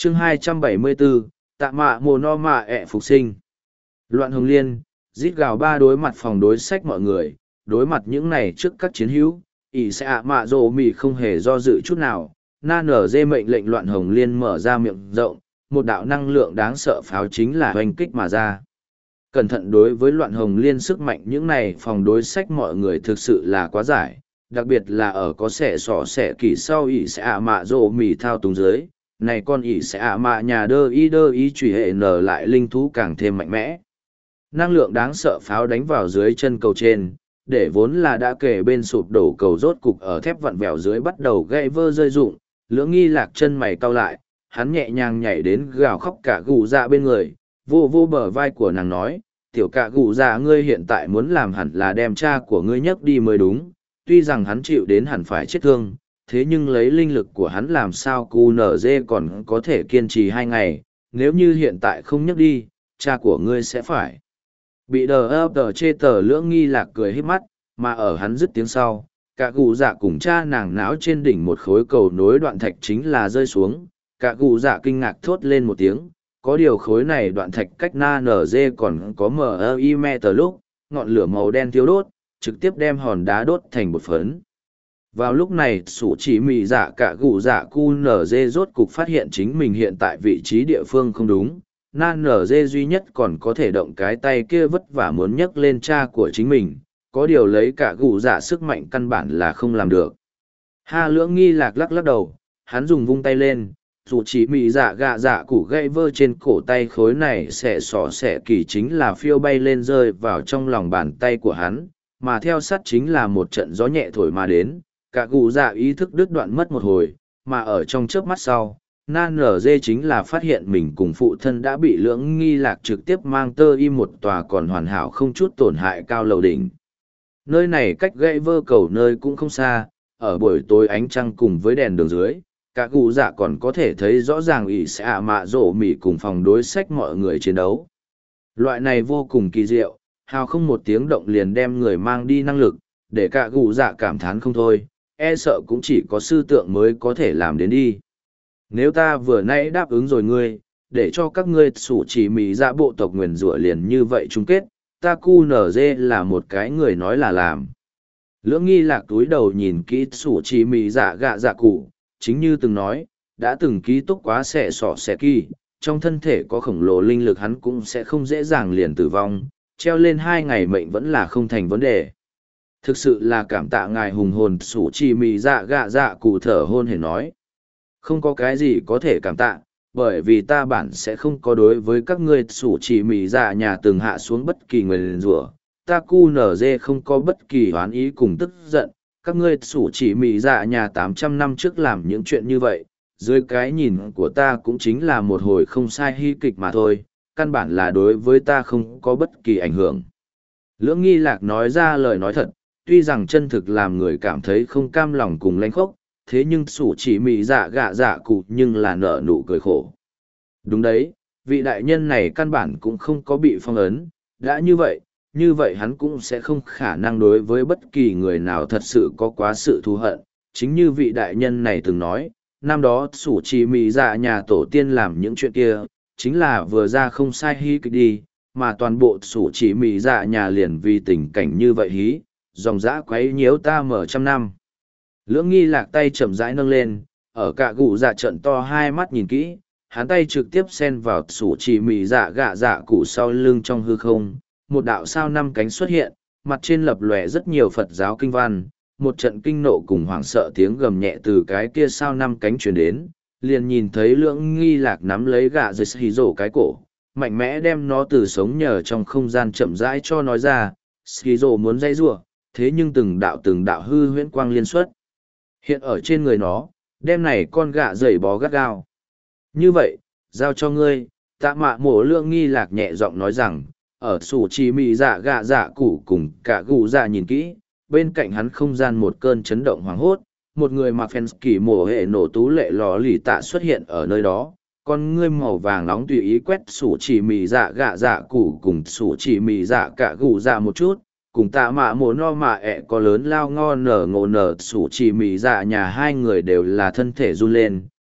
chương 274, tạ mạ mồ no mạ ẹ phục sinh. Loạn hồng liên, rít gào ba đối mặt phòng đối sách mọi người, đối mặt những này trước các chiến hữu, ỷ sẽ ạ mạ rồ mì không hề do dự chút nào. Na nở dê mệnh lệnh loạn hồng liên mở ra miệng rộng, một đạo năng lượng đáng sợ pháo chính là hoành kích mà ra. Cẩn thận đối với loạn hồng liên sức mạnh những này phòng đối sách mọi người thực sự là quá giải, đặc biệt là ở có xẻ sỏ xẻ kỳ sau ỷ sẽ ạ mạ rồ mì thao túng dưới. Này con ỷ sẽ ạ mạ nhà đơ ý truy hệ nở lại linh thú càng thêm mạnh mẽ. Năng lượng đáng sợ pháo đánh vào dưới chân cầu trên, để vốn là đã kể bên sụp đổ cầu rốt cục ở thép vặn vẹo dưới bắt đầu gãy vơ rơi rụng. Lưỡng nghi lạc chân mày cau lại, hắn nhẹ nhàng nhảy đến gào khóc cả gù dạ bên người, vô vô bờ vai của nàng nói, tiểu cả gù dạ ngươi hiện tại muốn làm hẳn là đem cha của ngươi nhấc đi mới đúng, tuy rằng hắn chịu đến hẳn phải chết thương, thế nhưng lấy linh lực của hắn làm sao QNZ còn có thể kiên trì 2 ngày, nếu như hiện tại không nhấc đi, cha của ngươi sẽ phải bị đờ chê tờ lưỡng nghi lạc cười hít mắt, mà ở hắn dứt tiếng sau, cả gù dạ cùng cha nàng não trên đỉnh một khối cầu nối đoạn thạch chính là rơi xuống, cả gù dạ kinh ngạc thốt lên một tiếng, có điều khối này đoạn thạch cách na nở dê còn có MI tờ lúc, ngọn lửa màu đen thiêu đốt, trực tiếp đem hòn đá đốt thành bột phấn. Vào lúc này sủ chỉ mì dạ cả gù dạ cu nở dê rốt cục phát hiện chính mình hiện tại vị trí địa phương không đúng, na nở dê duy nhất còn có thể động cái tay kia vất vả muốn nhấc lên cha của chính mình, có điều lấy cả gù dạ sức mạnh căn bản là không làm được. Ha lưỡng nghi lạc lắc lắc đầu, hắn dùng vung tay lên, dù chỉ mị dạ gạ dạ củ gãy vơ trên cổ tay khối này xẻ xỏ xẻ kỳ chính là phiêu bay lên rơi vào trong lòng bàn tay của hắn, mà theo sát chính là một trận gió nhẹ thổi mà đến, cả gù dạ ý thức đứt đoạn mất một hồi, mà ở trong chớp mắt sau. Nan nở dê chính là phát hiện mình cùng phụ thân đã bị lưỡng nghi lạc trực tiếp mang tơ im một tòa còn hoàn hảo không chút tổn hại cao lầu đỉnh. Nơi này cách gãy vơ cầu nơi cũng không xa, ở buổi tối ánh trăng cùng với đèn đường dưới, cả cụ dạ còn có thể thấy rõ ràng ỷ sẽ ạ mạ rổ mỉ cùng phòng đối sách mọi người chiến đấu. Loại này vô cùng kỳ diệu, hào không một tiếng động liền đem người mang đi năng lực, để cả cụ dạ cảm thán không thôi, e sợ cũng chỉ có sư tượng mới có thể làm đến đi. Nếu ta vừa nãy đáp ứng rồi ngươi, để cho các ngươi sủ chỉ mì ra bộ tộc nguyền rủa liền như vậy chung kết, ta cu nở dê là một cái người nói là làm. Lưỡng nghi lạc túi đầu nhìn kỹ sủ chỉ mì dạ gạ dạ cụ, chính như từng nói, đã từng ký túc quá xẻ sọ xẻ kỳ, trong thân thể có khổng lồ linh lực hắn cũng sẽ không dễ dàng liền tử vong, treo lên 2 ngày mệnh vẫn là không thành vấn đề. Thực sự là cảm tạ ngài hùng hồn sủ chỉ mì dạ gạ dạ cụ thở hôn hề nói. Không có cái gì có thể cảm tạ, bởi vì ta bản sẽ không có đối với các ngươi sủ chỉ mì dạ nhà từng hạ xuống bất kỳ người liền rủa. Ta cu nở dê không có bất kỳ hoán ý cùng tức giận, các ngươi sủ chỉ mì dạ nhà 800 năm trước làm những chuyện như vậy, dưới cái nhìn của ta cũng chính là một hồi không sai hy kịch mà thôi, căn bản là đối với ta không có bất kỳ ảnh hưởng. Lưỡng nghi lạc nói ra lời nói thật, tuy rằng chân thực làm người cảm thấy không cam lòng cùng lãnh khốc, thế nhưng sủ chỉ mị dạ gạ dạ cụ nhưng là nở nụ cười khổ. Đúng đấy, vị đại nhân này căn bản cũng không có bị phong ấn, đã như vậy hắn cũng sẽ không khả năng đối với bất kỳ người nào thật sự có quá sự thù hận. Chính như vị đại nhân này từng nói, năm đó sủ chỉ mị dạ nhà tổ tiên làm những chuyện kia, chính là vừa ra không sai hí kịch đi, mà toàn bộ sủ chỉ mị dạ nhà liền vì tình cảnh như vậy hí, dòng dã quấy nhiễu ta mở trăm năm. Lưỡng nghi lạc tay chậm rãi nâng lên, ở cả gù dạ trận to 2 mắt nhìn kỹ, hắn tay trực tiếp xen vào sủ chỉ mì dạ gạ dạ cụ sau lưng trong hư không, một đạo sao 5 cánh xuất hiện, mặt trên lập lòe rất nhiều Phật giáo kinh văn, một trận kinh nộ cùng hoảng sợ tiếng gầm nhẹ từ cái kia sao 5 cánh truyền đến, liền nhìn thấy lưỡng nghi lạc nắm lấy gạ dây xì rổ cái cổ, mạnh mẽ đem nó từ sống nhờ trong không gian chậm rãi cho nói ra, xì rổ muốn dây rủa, thế nhưng từng đạo hư huyễn quang liên xuất hiện ở trên người nó, đem này con gạ dày bó gắt gao. Như vậy, giao cho ngươi, tạ mạ mổ lương nghi lạc nhẹ giọng nói rằng, ở sủ trì mị dạ gạ dạ củ cùng cả gù dạ nhìn kỹ, bên cạnh hắn không gian một cơn chấn động hoàng hốt, một người mặc phèn kỳ mổ hệ nổ tú lệ lò lì tạ xuất hiện ở nơi đó, con ngươi màu vàng nóng tùy ý quét sủ trì mị dạ gạ dạ củ cùng sủ trì mị dạ cả gù dạ một chút, cùng tạ mạ mồ no mạ ẹ có lớn lao ngo nở ngộ nở sủ chỉ mì dạ nhà 2 người đều là thân thể run lên,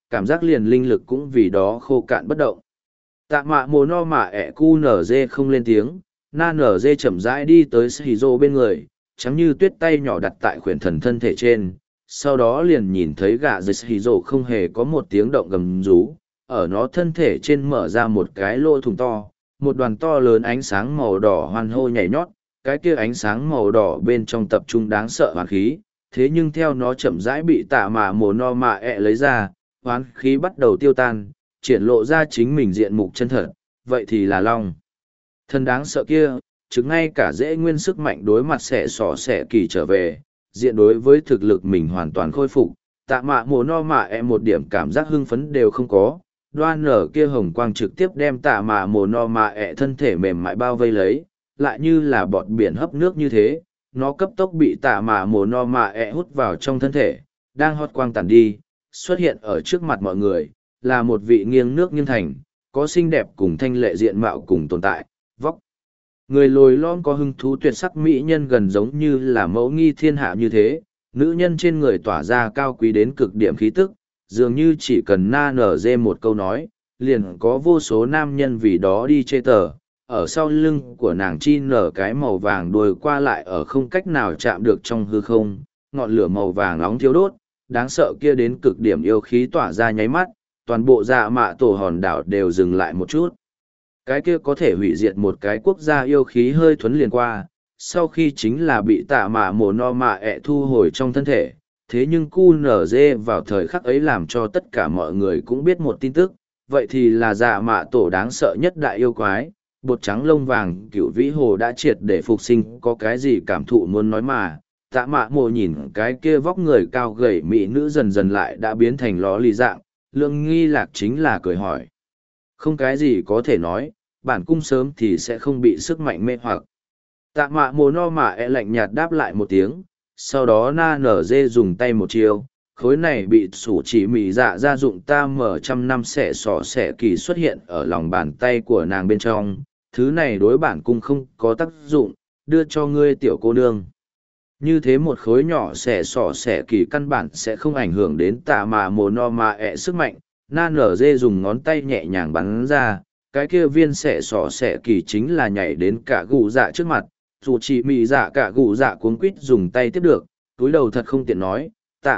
cảm giác liền linh lực cũng vì đó khô cạn bất động. Tạ mạ mồ no mạ ẹ cu nở dê không lên tiếng, na nở dê chậm rãi đi tới Shizuo bên người, trắng như tuyết tay nhỏ đặt tại khuyển thần thân thể trên, sau đó liền nhìn thấy gạ dây Shizuo không hề có một tiếng động gầm rú, ở nó thân thể trên mở ra một cái lỗ thủng to, một đoàn to lớn ánh sáng màu đỏ hoan hô nhảy nhót, cái kia ánh sáng màu đỏ bên trong tập trung đáng sợ hoán khí, thế nhưng theo nó chậm rãi bị tạ mạ mồ no mạ ẹ lấy ra, hoán khí bắt đầu tiêu tan, triển lộ ra chính mình diện mục chân thật, vậy thì là long. Thân đáng sợ kia, chứng ngay cả dễ nguyên sức mạnh đối mặt xẻ sỏ xẻ kỳ trở về, diện đối với thực lực mình hoàn toàn khôi phục, tạ mạ mồ no mạ ẹ một điểm cảm giác hưng phấn đều không có, đoan nở kia hồng quang trực tiếp đem tạ mạ mồ no mạ ẹ thân thể mềm mại bao vây lấy, lại như là bọt biển hấp nước như thế, nó cấp tốc bị tạ mạ mồ no mạ ẹ hút vào trong thân thể, đang hót quang tàn đi, xuất hiện ở trước mặt mọi người, là một vị nghiêng nước nghiêng thành, có xinh đẹp cùng thanh lệ diện mạo cùng tồn tại, vóc. Người lồi lõm có hứng thú tuyệt sắc mỹ nhân gần giống như là mẫu nghi thiên hạ như thế, nữ nhân trên người tỏa ra cao quý đến cực điểm khí tức, dường như chỉ cần na nở dê một câu nói, liền có vô số nam nhân vì đó đi chê tờ. Ở sau lưng của nàng chi nở cái màu vàng đuôi qua lại ở không cách nào chạm được trong hư không, ngọn lửa màu vàng nóng thiêu đốt, đáng sợ kia đến cực điểm yêu khí tỏa ra nháy mắt, toàn bộ dạ mạ tổ hòn đảo đều dừng lại một chút. Cái kia có thể hủy diệt một cái quốc gia yêu khí hơi thuấn liền qua, sau khi chính là bị tạ mạ mồ no mạ ẹ thu hồi trong thân thể. Thế nhưng cu nở dê vào thời khắc ấy làm cho tất cả mọi người cũng biết một tin tức, vậy thì là dạ mạ tổ đáng sợ nhất đại yêu quái, bột trắng lông vàng cựu vĩ hồ đã triệt để phục sinh, có cái gì cảm thụ muốn nói mà. Tạ mạ mồ nhìn cái kia vóc người cao gầy mỹ nữ dần dần lại đã biến thành ló lì dạng, Lương Nghi Lạc chính là cười hỏi. Không cái gì có thể nói, bản cung sớm thì sẽ không bị sức mạnh mê hoặc. Tạ mạ mồ no mạ ẹ lạnh nhạt đáp lại một tiếng, sau đó na nở dê dùng tay một chiêu, khối này bị sủ chỉ mỉ dạ ra dụng ta mở trăm năm xẻ sỏ xẻ kỳ xuất hiện ở lòng bàn tay của nàng bên trong, thứ này đối bản cung không có tác dụng, đưa cho ngươi tiểu cô nương. Như thế một khối nhỏ xẻ sỏ xẻ kỳ căn bản sẽ không ảnh hưởng đến tạ mạ mồ no mạ ẹ sức mạnh, na nở dê dùng ngón tay nhẹ nhàng bắn ra, cái kia viên xẻ sỏ xẻ kỳ chính là nhảy đến cả gù dạ trước mặt, dù chỉ mị dạ cả gù dạ cuống quít dùng tay tiếp được, túi đầu thật không tiện nói,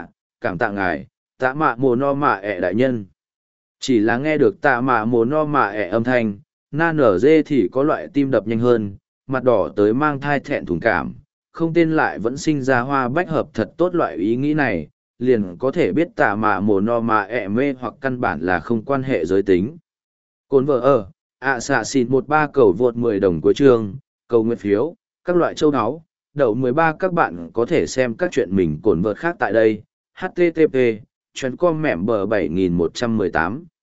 cảm tạ ngài, tạ mạ mồ no mạ ẹ đại nhân. Chỉ là nghe được tạ mạ mồ no mạ ẹ âm thanh, na nở dê thì có loại tim đập nhanh hơn, mặt đỏ tới mang thai thẹn thùng cảm, không tên lại vẫn sinh ra hoa bách hợp thật tốt loại ý nghĩ này, liền có thể biết tạ mạ mồ no mạ ẹ mê hoặc căn bản là không quan hệ giới tính. Cồn vợ ở, xạ xịn 13 cầu vượt 10 đồng cuối chương, cầu nguyện phiếu, các loại châu áo, đậu 13 các bạn có thể xem các chuyện mình cồn vợt khác tại đây, http, chuyến com mẻm bờ 7118.